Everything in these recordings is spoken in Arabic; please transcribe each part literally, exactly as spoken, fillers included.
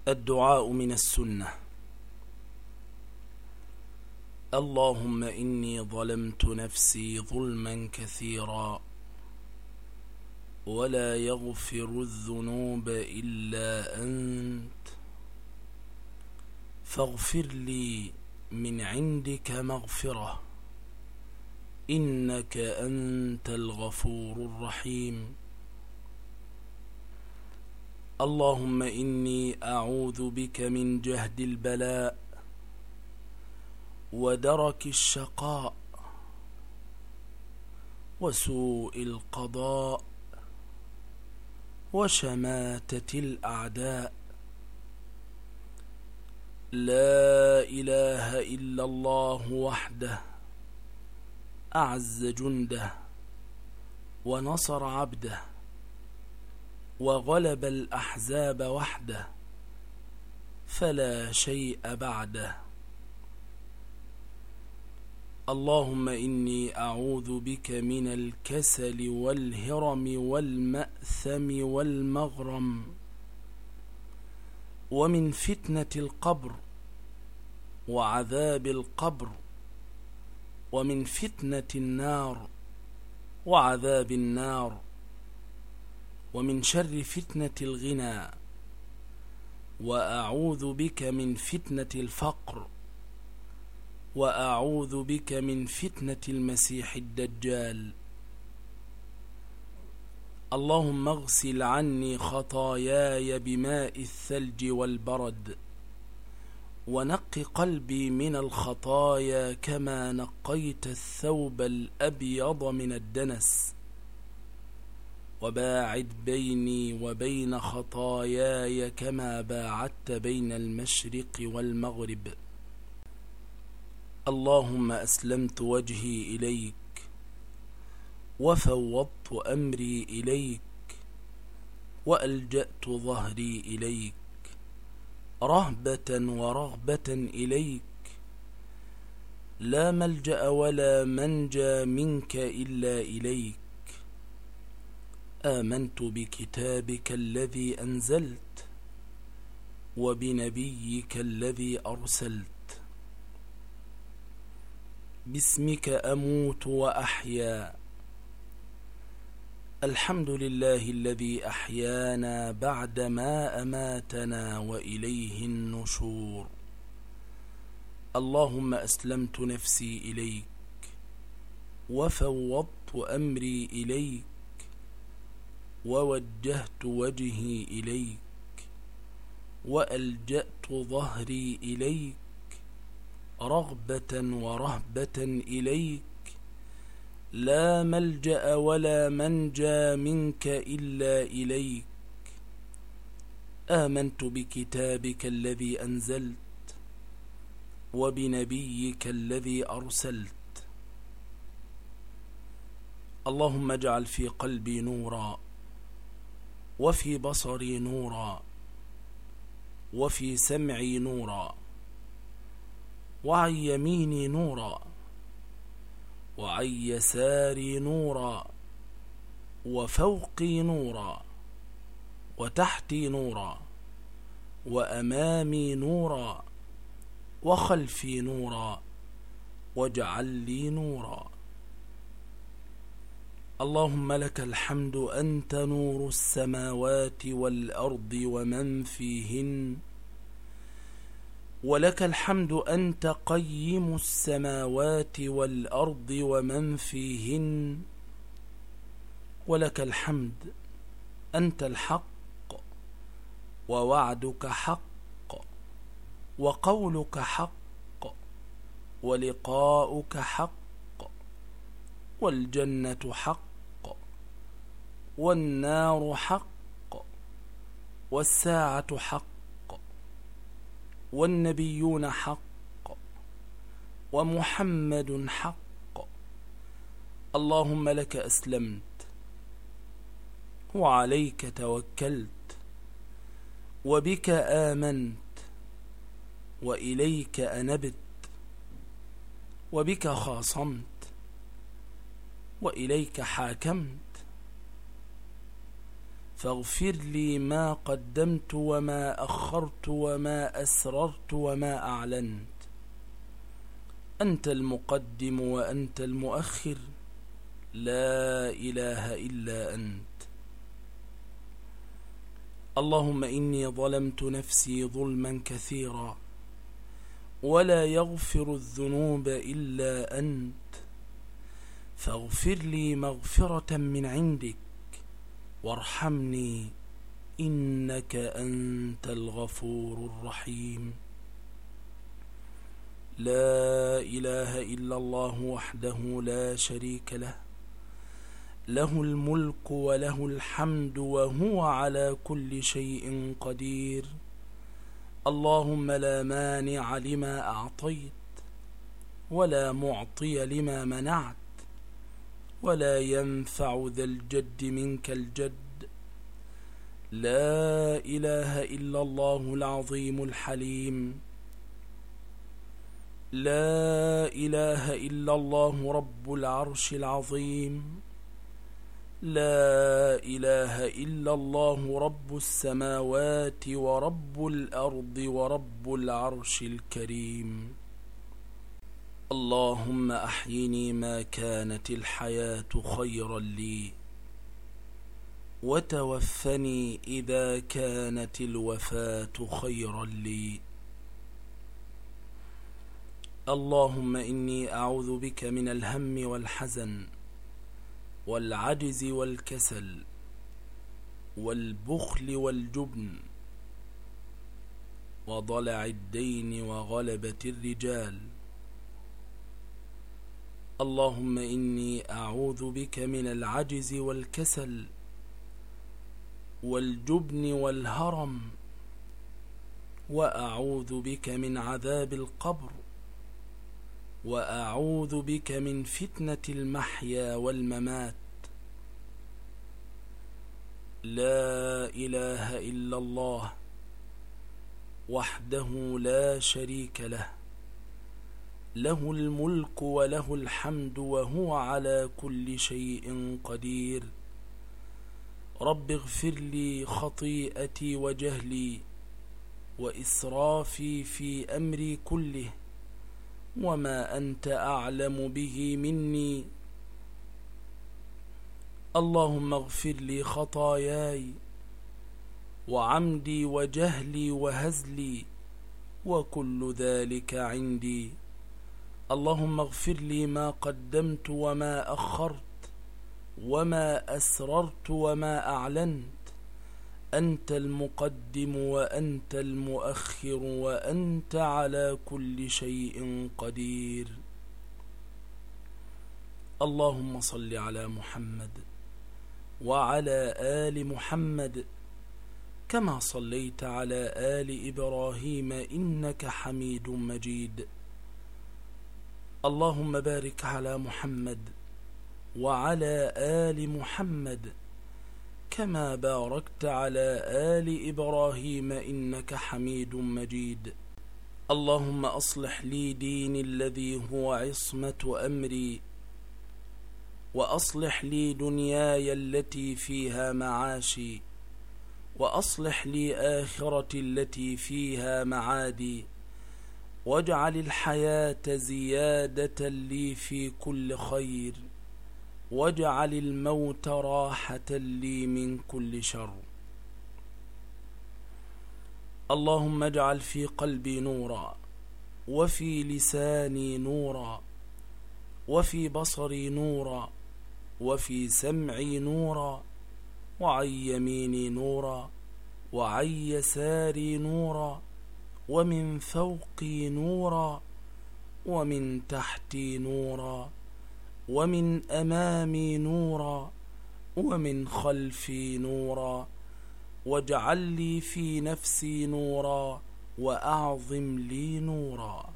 الدعاء من السنة. اللهم إني ظلمت نفسي ظلما كثيرا ولا يغفر الذنوب إلا أنت فاغفر لي من عندك مغفرة إنك أنت الغفور الرحيم. اللهم إني أعوذ بك من جهد البلاء ودرك الشقاء وسوء القضاء وشماتة الأعداء. لا إله إلا الله وحده أعز جنده ونصر عبده وغلب الأحزاب وحده فلا شيء بعده. اللهم إني أعوذ بك من الكسل والهرم والمأثم والمغرم ومن فتنة القبر وعذاب القبر ومن فتنة النار وعذاب النار ومن شر فتنة الغنى. وأعوذ بك من فتنة الفقر وأعوذ بك من فتنة المسيح الدجال. اللهم اغسل عني خطاياي بماء الثلج والبرد ونق قلبي من الخطايا كما نقيت الثوب الأبيض من الدنس وباعد بيني وبين خطاياي كما باعدت بين المشرق والمغرب. اللهم أسلمت وجهي إليك وفوضت أمري إليك وألجأت ظهري إليك رهبة ورغبة إليك. لا ملجأ ولا منجى منك إلا إليك. آمنت بكتابك الذي أنزلت وبنبيك الذي أرسلت. باسمك أموت وأحيا. الحمد لله الذي أحيانا بعدما أماتنا وإليه النشور. اللهم أسلمت نفسي إليك وفوضت أمري إليك ووجهت وجهي إليك وألجأت ظهري إليك رغبة ورهبة إليك. لا ملجأ ولا منجى منك إلا إليك. آمنت بكتابك الذي أنزلت وبنبيك الذي أرسلت. اللهم اجعل في قلبي نورا وفي بصري نورا وفي سمعي نورا وعن يميني نورا وعن يساري نورا وفوقي نورا وتحتي نورا وأمامي نورا وخلفي نورا واجعل لي نورا. اللهم لك الحمد أنت نور السماوات والأرض ومن فيهن ولك الحمد أنت قيم السماوات والأرض ومن فيهن ولك الحمد أنت الحق ووعدك حق وقولك حق ولقاؤك حق والجنة حق والنار حق والساعة حق والنبيون حق ومحمد حق. اللهم لك أسلمت وعليك توكلت وبك آمنت وإليك أنبت وبك خاصمت وإليك حاكمت. فاغفر لي ما قدمت وما أخرت وما أسررت وما أعلنت. أنت المقدم وأنت المؤخر، لا إله إلا أنت. اللهم إني ظلمت نفسي ظلما كثيرا، ولا يغفر الذنوب إلا أنت، فاغفر لي مغفرة من عندك وارحمني إنك أنت الغفور الرحيم. لا إله إلا الله وحده لا شريك له، له الملك وله الحمد وهو على كل شيء قدير. اللهم لا مانع لما أعطيت، ولا معطي لما منعت، ولا ينفع ذا الجد منك الجد. لا إله إلا الله العظيم الحليم. لا إله إلا الله رب العرش العظيم. لا إله إلا الله رب السماوات ورب الأرض ورب العرش الكريم. اللهم أحيني ما كانت الحياة خيرا لي، وتوفني إذا كانت الوفاة خيرا لي. اللهم إني أعوذ بك من الهم والحزن والعجز والكسل والبخل والجبن وضلع الدين وغلبة الرجال. اللهم إني أعوذ بك من العجز والكسل والجبن والهرم، وأعوذ بك من عذاب القبر، وأعوذ بك من فتنة المحيا والممات. لا إله إلا الله وحده لا شريك له، له الملك وله الحمد وهو على كل شيء قدير. رب اغفر لي خطيئتي وجهلي وإسرافي في أمري كله، وما أنت أعلم به مني. اللهم اغفر لي خطاياي وعمدي وجهلي وهزلي، وكل ذلك عندي. اللهم اغفر لي ما قدمت وما أخرت وما أسررت وما أعلنت. أنت المقدم وأنت المؤخر وأنت على كل شيء قدير. اللهم صل على محمد وعلى آل محمد كما صليت على آل إبراهيم إنك حميد مجيد. اللهم بارك على محمد وعلى آل محمد كما باركت على آل إبراهيم إنك حميد مجيد. اللهم أصلح لي ديني الذي هو عصمة أمري، وأصلح لي دنياي التي فيها معاشي، وأصلح لي آخرتي التي فيها معادي، واجعل الحياة زيادة لي في كل خير، واجعل الموت راحة لي من كل شر. اللهم اجعل في قلبي نورا، وفي لساني نورا، وفي بصري نورا، وفي سمعي نورا، وعن يميني نورا، وعن يساري نورا، ومن فوقي نورا، ومن تحتي نورا، ومن أمامي نورا، ومن خلفي نورا، واجعل لي في نفسي نورا، وأعظم لي نورا.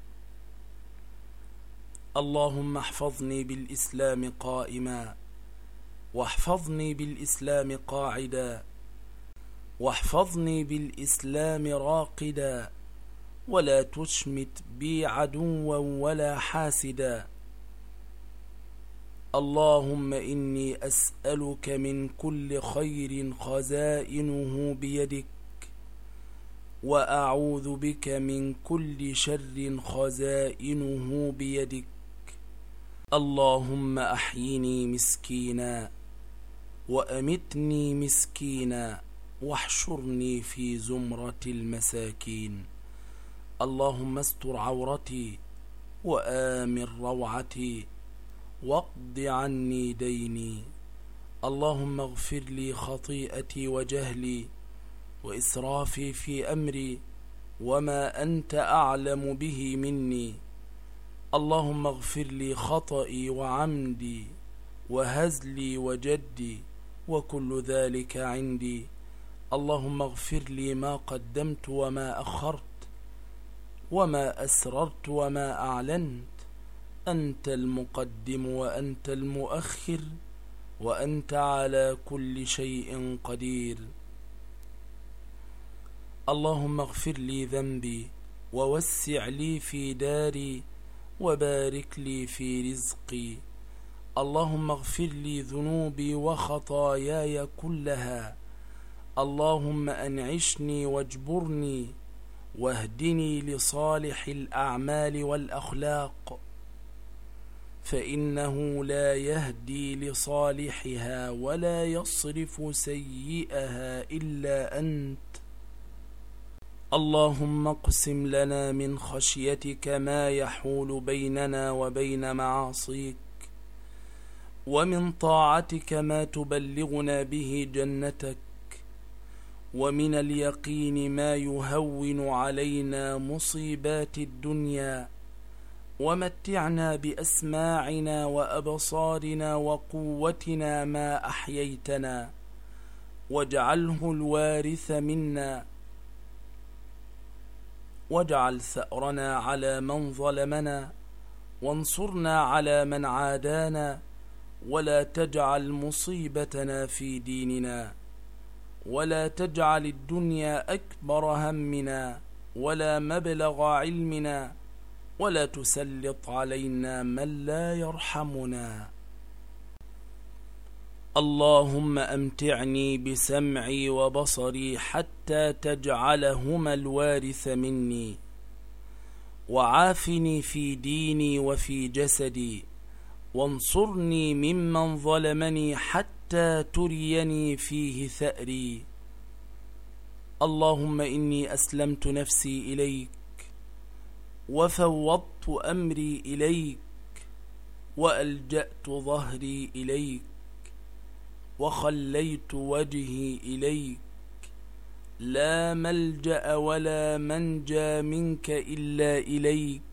اللهم احفظني بالإسلام قائما، واحفظني بالإسلام قاعدا، واحفظني بالإسلام راقدا، ولا تشمت بي عدوا ولا حاسدا. اللهم إني أسألك من كل خير خزائنه بيدك، وأعوذ بك من كل شر خزائنه بيدك. اللهم أحيني مسكينا، وأمتني مسكينا، واحشرني في زمرة المساكين. اللهم استر عورتي، وآمن روعتي، واقض عني ديني. اللهم اغفر لي خطيئتي وجهلي وإسرافي في أمري، وما أنت أعلم به مني. اللهم اغفر لي خطئي وعمدي وهزلي وجدي، وكل ذلك عندي. اللهم اغفر لي ما قدمت وما أخرت، وما أسررت وما أعلنت. أنت المقدم وأنت المؤخر، وأنت على كل شيء قدير. اللهم اغفر لي ذنبي، ووسع لي في داري، وبارك لي في رزقي. اللهم اغفر لي ذنوبي وخطاياي كلها. اللهم أنعشني واجبرني، واهدني لصالح الأعمال والأخلاق، فإنه لا يهدي لصالحها ولا يصرف سيئها إلا أنت. اللهم اقسم لنا من خشيتك ما يحول بيننا وبين معاصيك، ومن طاعتك ما تبلغنا به جنتك، ومن اليقين ما يهون علينا مصيبات الدنيا. ومتعنا بأسماعنا وأبصارنا وقوتنا ما أحييتنا، واجعله الوارث منا، واجعل ثأرنا على من ظلمنا، وانصرنا على من عادانا، ولا تجعل مصيبتنا في ديننا، ولا تجعل الدنيا أكبر همنا ولا مبلغ علمنا، ولا تسلط علينا من لا يرحمنا. اللهم أمتعني بسمعي وبصري حتى تجعلهما الوارث مني، وعافني في ديني وفي جسدي، وانصرني ممن ظلمني حتى تريني فيه ثأري. اللهم إني أسلمت نفسي إليك، وفوضت أمري إليك، وألجأت ظهري إليك، وخليت وجهي إليك. لا ملجأ ولا منجى منك إلا إليك.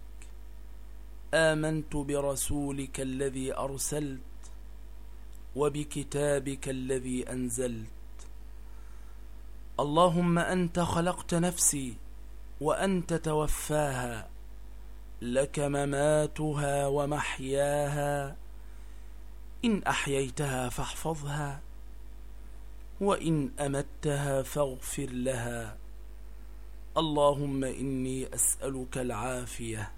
آمنت برسولك الذي أرسلت، وبكتابك الذي أنزلت. اللهم أنت خلقت نفسي، وأنت توفاها، لك مماتها ومحياها. إن أحييتها فاحفظها، وإن أمتها فاغفر لها. اللهم إني أسألك العافية.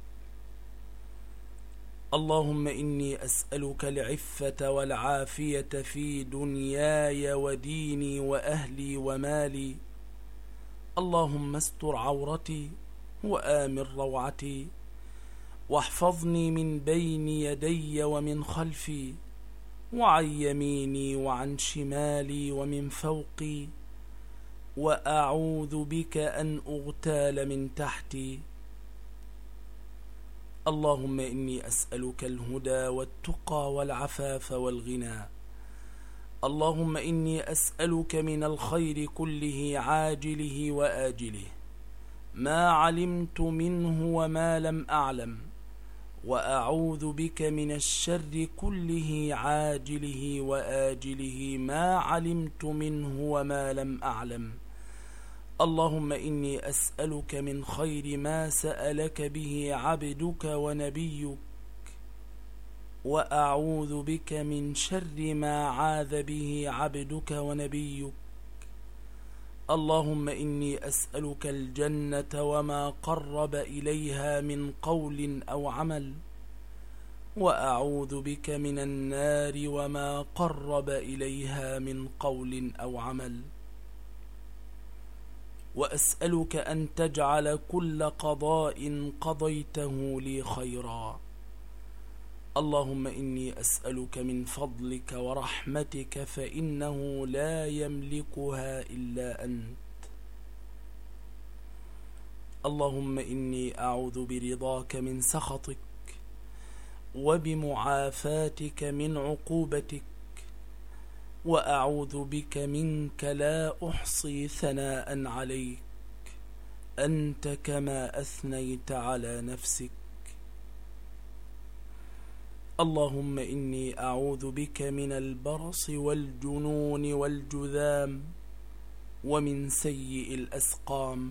اللهم إني أسألك العفة والعافية في دنياي وديني وأهلي ومالي. اللهم استر عورتي، وآمن روعتي، واحفظني من بين يدي ومن خلفي، وعن يميني وعن شمالي ومن فوقي، وأعوذ بك أن أغتال من تحتي. اللهم إني أسألك الهدى والتقى والعفاف والغنى. اللهم إني أسألك من الخير كله عاجله وآجله، ما علمت منه وما لم أعلم، وأعوذ بك من الشر كله عاجله وآجله، ما علمت منه وما لم أعلم. اللهم إني أسألك من خير ما سألك به عبدك ونبيك، وأعوذ بك من شر ما عاذ به عبدك ونبيك. اللهم إني أسألك الجنة وما قرب إليها من قول أو عمل، وأعوذ بك من النار وما قرب إليها من قول أو عمل. وأسألك أن تجعل كل قضاء قضيته لي خيرا. اللهم إني أسألك من فضلك ورحمتك فإنه لا يملكها إلا أنت. اللهم إني أعوذ برضاك من سخطك وبمعافاتك من عقوبتك، وأعوذ بك منك لا أحصي ثناء عليك أنت كما أثنيت على نفسك. اللهم إني أعوذ بك من البرص والجنون والجذام ومن سيء الأسقام.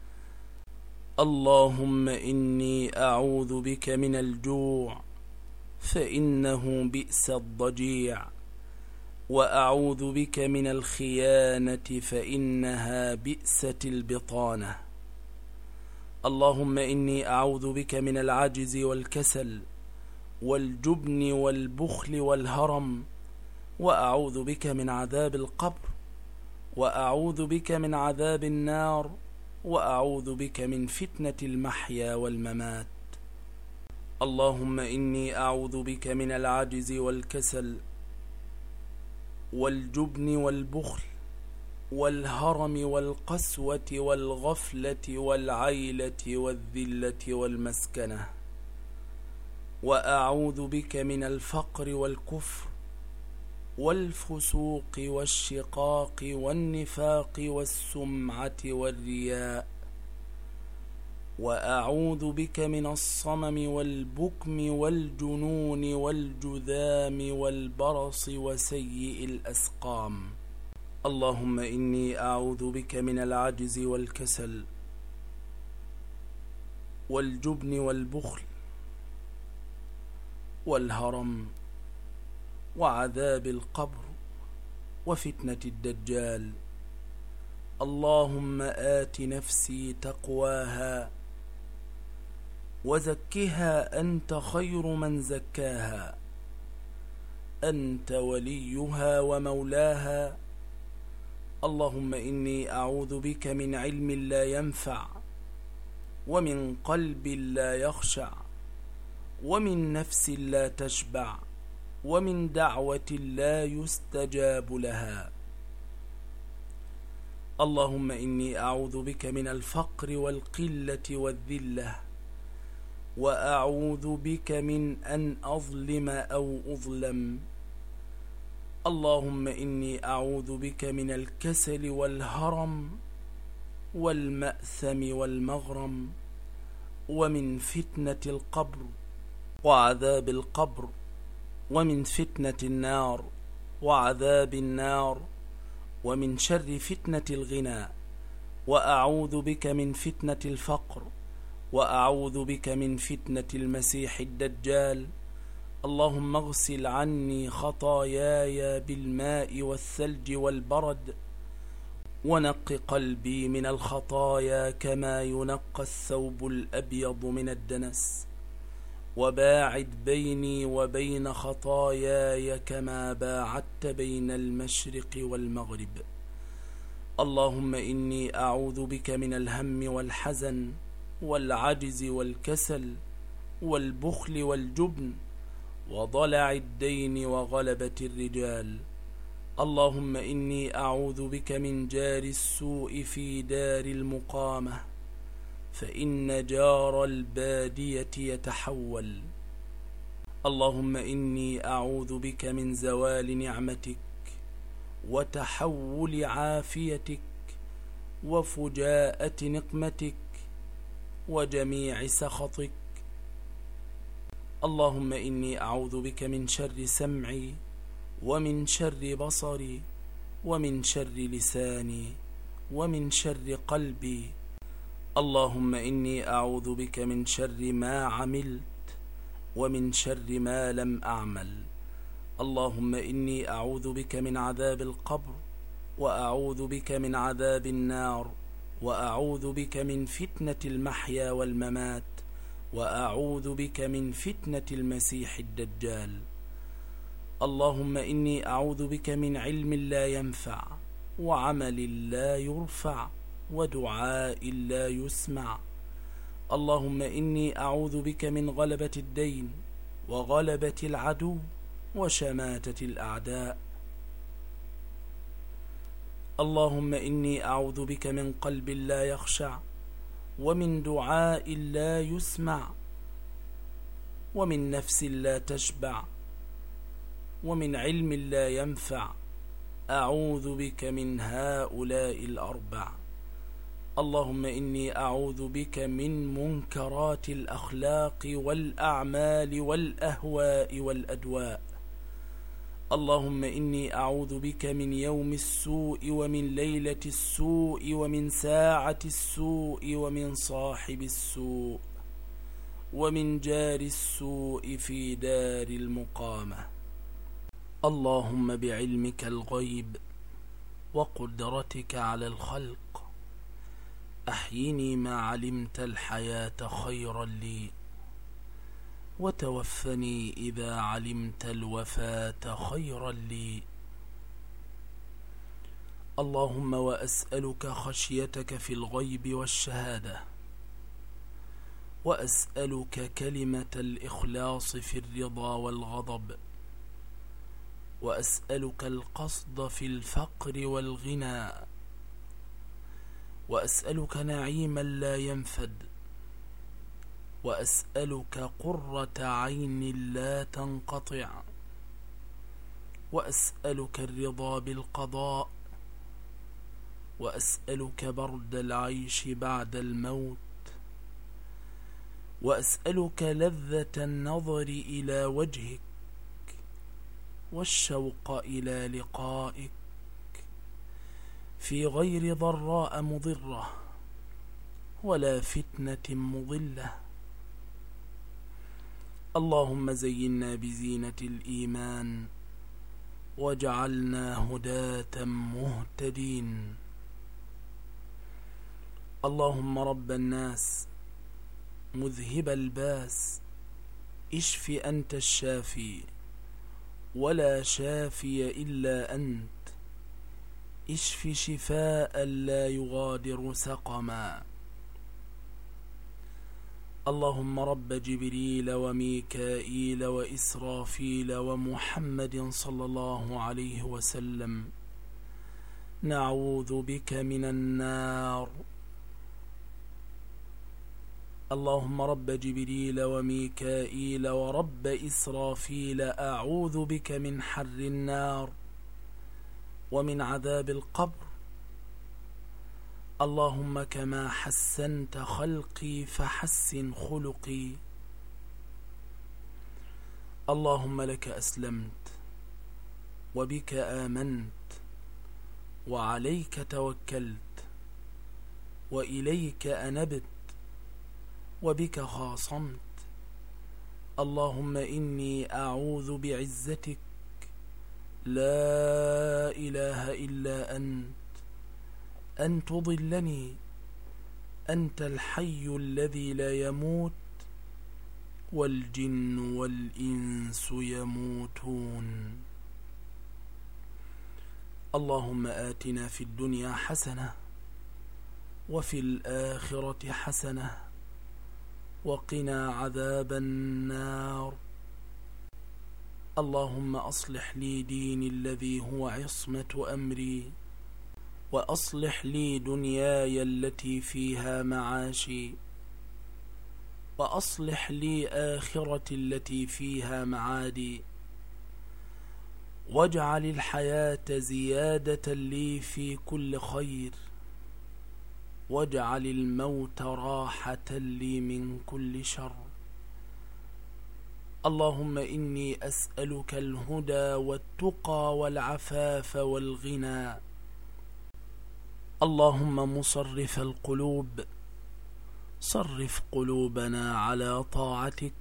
اللهم إني أعوذ بك من الجوع فإنه بئس الضجيع، وأعوذ بك من الخيانة فإنها بئست البطانة. اللهم إني أعوذ بك من العجز والكسل والجبن والبخل والهرم، وأعوذ بك من عذاب القبر، وأعوذ بك من عذاب النار، وأعوذ بك من فتنة المحيا والممات. اللهم إني أعوذ بك من العجز والكسل والجبن والبخل والهرم والقسوة والغفلة والعيلة والذلة والمسكنة، وأعوذ بك من الفقر والكفر والفسوق والشقاق والنفاق والسمعة والرياء، وأعوذ بك من الصمم والبكم والجنون والجذام والبرص وسيء الأسقام. اللهم إني أعوذ بك من العجز والكسل والجبن والبخل والهرم وعذاب القبر وفتنة الدجال. اللهم آت نفسي تقواها وزكها أنت خير من زكاها، أنت وليها ومولاها. اللهم إني أعوذ بك من علم لا ينفع، ومن قلب لا يخشع، ومن نفس لا تشبع، ومن دعوة لا يستجاب لها. اللهم إني أعوذ بك من الفقر والقلة والذلة، وأعوذ بك من أن أظلم أو أظلم. اللهم إني أعوذ بك من الكسل والهرم والمأثم والمغرم، ومن فتنة القبر وعذاب القبر، ومن فتنة النار وعذاب النار، ومن شر فتنة الغنى. وأعوذ بك من فتنة الفقر، وأعوذ بك من فتنة المسيح الدجال. اللهم اغسل عني خطاياي بالماء والثلج والبرد، ونق قلبي من الخطايا كما ينقى الثوب الأبيض من الدنس، وباعد بيني وبين خطاياي كما باعدت بين المشرق والمغرب. اللهم إني أعوذ بك من الهم والحزن والعجز والكسل والبخل والجبن وضلع الدين وغلبة الرجال. اللهم إني أعوذ بك من جار السوء في دار المقامة، فإن جار البادية يتحول. اللهم إني أعوذ بك من زوال نعمتك وتحول عافيتك وفجاءة نقمتك وجميع سخطك. اللهم إني أعوذ بك من شر سمعي ومن شر بصري ومن شر لساني ومن شر قلبي. اللهم إني أعوذ بك من شر ما عملت ومن شر ما لم أعمل. اللهم إني أعوذ بك من عذاب القبر، وأعوذ بك من عذاب النار، وأعوذ بك من فتنة المحيا والممات، وأعوذ بك من فتنة المسيح الدجال. اللهم إني أعوذ بك من علم لا ينفع، وعمل لا يرفع، ودعاء لا يسمع. اللهم إني أعوذ بك من غلبة الدين، وغلبة العدو، وشماتة الأعداء. اللهم إني أعوذ بك من قلب لا يخشع، ومن دعاء لا يسمع، ومن نفس لا تشبع، ومن علم لا ينفع. أعوذ بك من هؤلاء الأربع. اللهم إني أعوذ بك من منكرات الأخلاق والأعمال والأهواء والأدواء. اللهم إني أعوذ بك من يوم السوء، ومن ليلة السوء، ومن ساعة السوء، ومن صاحب السوء، ومن جار السوء في دار المقامة. اللهم بعلمك الغيب وقدرتك على الخلق أحيني ما علمت الحياة خيرا لي، وتوفني إذا علمت الوفاة خيرا لي. اللهم وأسألك خشيتك في الغيب والشهادة، وأسألك كلمة الإخلاص في الرضا والغضب، وأسألك القصد في الفقر والغنى، وأسألك نعيما لا ينفد، وأسألك قرة عين لا تنقطع، وأسألك الرضا بالقضاء، وأسألك برد العيش بعد الموت، وأسألك لذة النظر إلى وجهك، والشوق إلى لقائك في غير ضراء مضرة ولا فتنة مضلة. اللهم زينا بزينة الإيمان، وجعلنا هداة مهتدين. اللهم رب الناس مذهب الباس، اشف أنت الشافي، ولا شافي إلا أنت. اشف شفاء لا يغادر سقما. اللهم رب جبريل وميكائيل وإسرافيل ومحمد صلى الله عليه وسلم، نعوذ بك من النار. اللهم رب جبريل وميكائيل ورب إسرافيل، أعوذ بك من حر النار ومن عذاب القبر. اللهم كما حسنت خلقي فحسن خلقي. اللهم لك أسلمت، وبك آمنت، وعليك توكلت، وإليك أنبت، وبك خاصمت. اللهم إني أعوذ بعزتك لا إله إلا أنت أن تضلني. أنت الحي الذي لا يموت، والجن والإنس يموتون. اللهم آتنا في الدنيا حسنة، وفي الآخرة حسنة، وقنا عذاب النار. اللهم أصلح لي ديني الذي هو عصمة أمري، وأصلح لي دنياي التي فيها معاشي، وأصلح لي آخرتي التي فيها معادي، واجعل الحياة زيادة لي في كل خير، واجعل الموت راحة لي من كل شر. اللهم إني أسألك الهدى والتقى والعفاف والغنى. اللهم مصرف القلوب، صرف قلوبنا على طاعتك.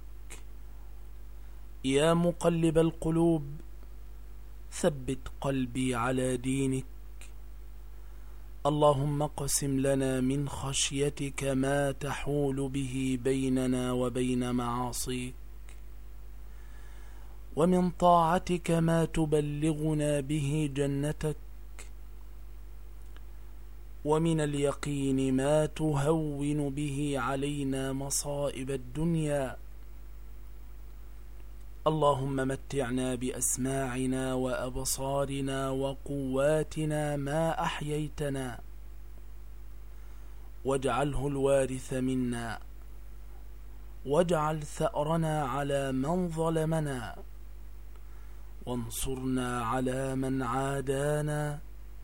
يا مقلب القلوب ثبت قلبي على دينك. اللهم اقسم لنا من خشيتك ما تحول به بيننا وبين معاصيك، ومن طاعتك ما تبلغنا به جنتك، ومن اليقين ما تهون به علينا مصائب الدنيا. اللهم متعنا بأسماعنا وأبصارنا وقواتنا ما أحييتنا، واجعله الوارث منا، واجعل ثأرنا على من ظلمنا، وانصرنا على من عادانا،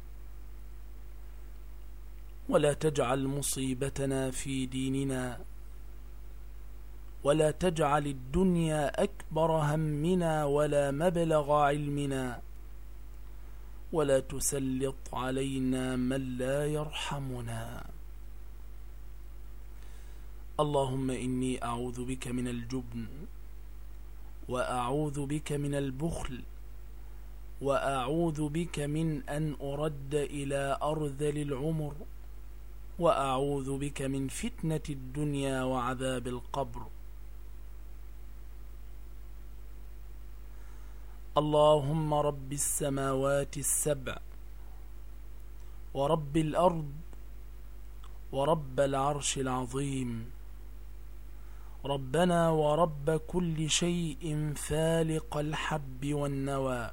ولا تجعل مصيبتنا في ديننا، ولا تجعل الدنيا أكبر همنا ولا مبلغ علمنا، ولا تسلط علينا من لا يرحمنا. اللهم إني أعوذ بك من الجبن، وأعوذ بك من البخل، وأعوذ بك من أن أرد إلى أرذل العمر، وأعوذ بك من فتنة الدنيا وعذاب القبر. اللهم رب السماوات السبع، ورب الأرض، ورب العرش العظيم، ربنا ورب كل شيء فالق الحب والنوى،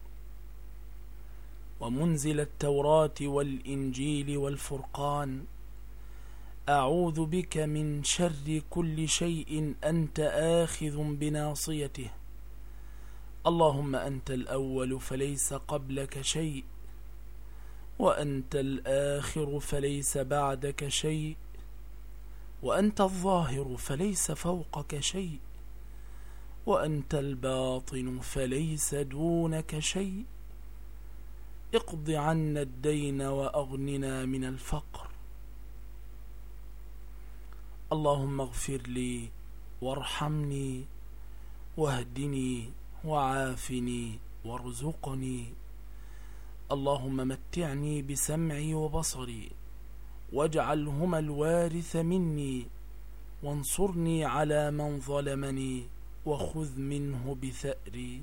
ومنزل التوراة والإنجيل والفرقان، أعوذ بك من شر كل شيء أنت آخذ بناصيته. اللهم أنت الأول فليس قبلك شيء، وأنت الآخر فليس بعدك شيء، وأنت الظاهر فليس فوقك شيء، وأنت الباطن فليس دونك شيء. اقض عنا الدين وأغننا من الفقر. اللهم اغفر لي وارحمني واهدني وعافني وارزقني. اللهم متعني بسمعي وبصري، واجعلهما الوارث مني، وانصرني على من ظلمني، وخذ منه بثأري.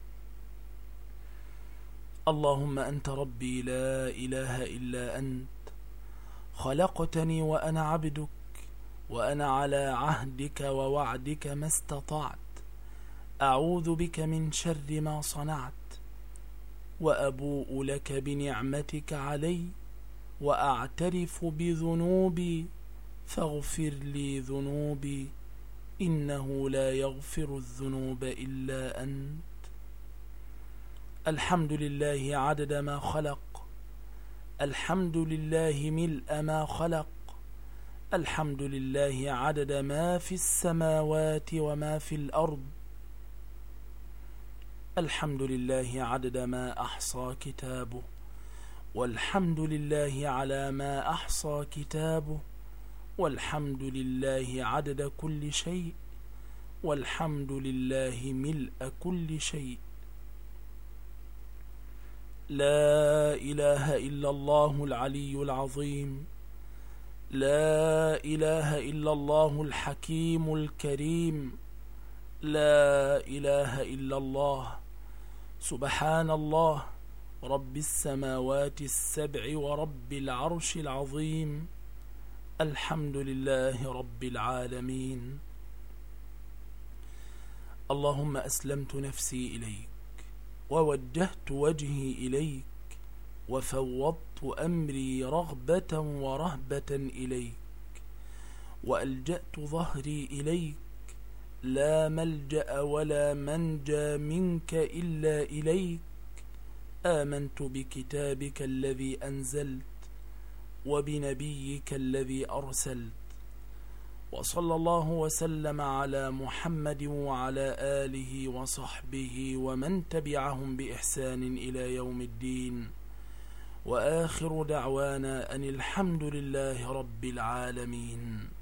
اللهم أنت ربي لا إله إلا أنت، خلقتني وأنا عبدك، وأنا على عهدك ووعدك ما استطعت. أعوذ بك من شر ما صنعت، وأبوء لك بنعمتك علي، وأعترف بذنوبي، فاغفر لي ذنوبي، إنه لا يغفر الذنوب إلا أنت. الحمد لله عدد ما خلق، الحمد لله ملء ما خلق، الحمد لله عدد ما في السماوات وما في الأرض، الحمد لله عدد ما أحصى كتابه، والحمد لله على ما أحصى كتابه، والحمد لله عدد كل شيء، والحمد لله ملء كل شيء. لا إله إلا الله العلي العظيم، لا إله إلا الله الحكيم الكريم، لا إله إلا الله. سبحان الله رب السماوات السبع ورب العرش العظيم. الحمد لله رب العالمين. اللهم أسلمت نفسي إليك، ووجهت وجهي إليك، وفوضت أمري رغبة ورهبة إليك، وألجأت ظهري إليك، لا ملجأ ولا منجى منك إلا إليك. آمنت بكتابك الذي أنزلت، وبنبيك الذي أرسلت، وصلى الله وسلم على محمد وعلى آله وصحبه ومن تبعهم بإحسان إلى يوم الدين. وآخر دعوانا أن الحمد لله رب العالمين.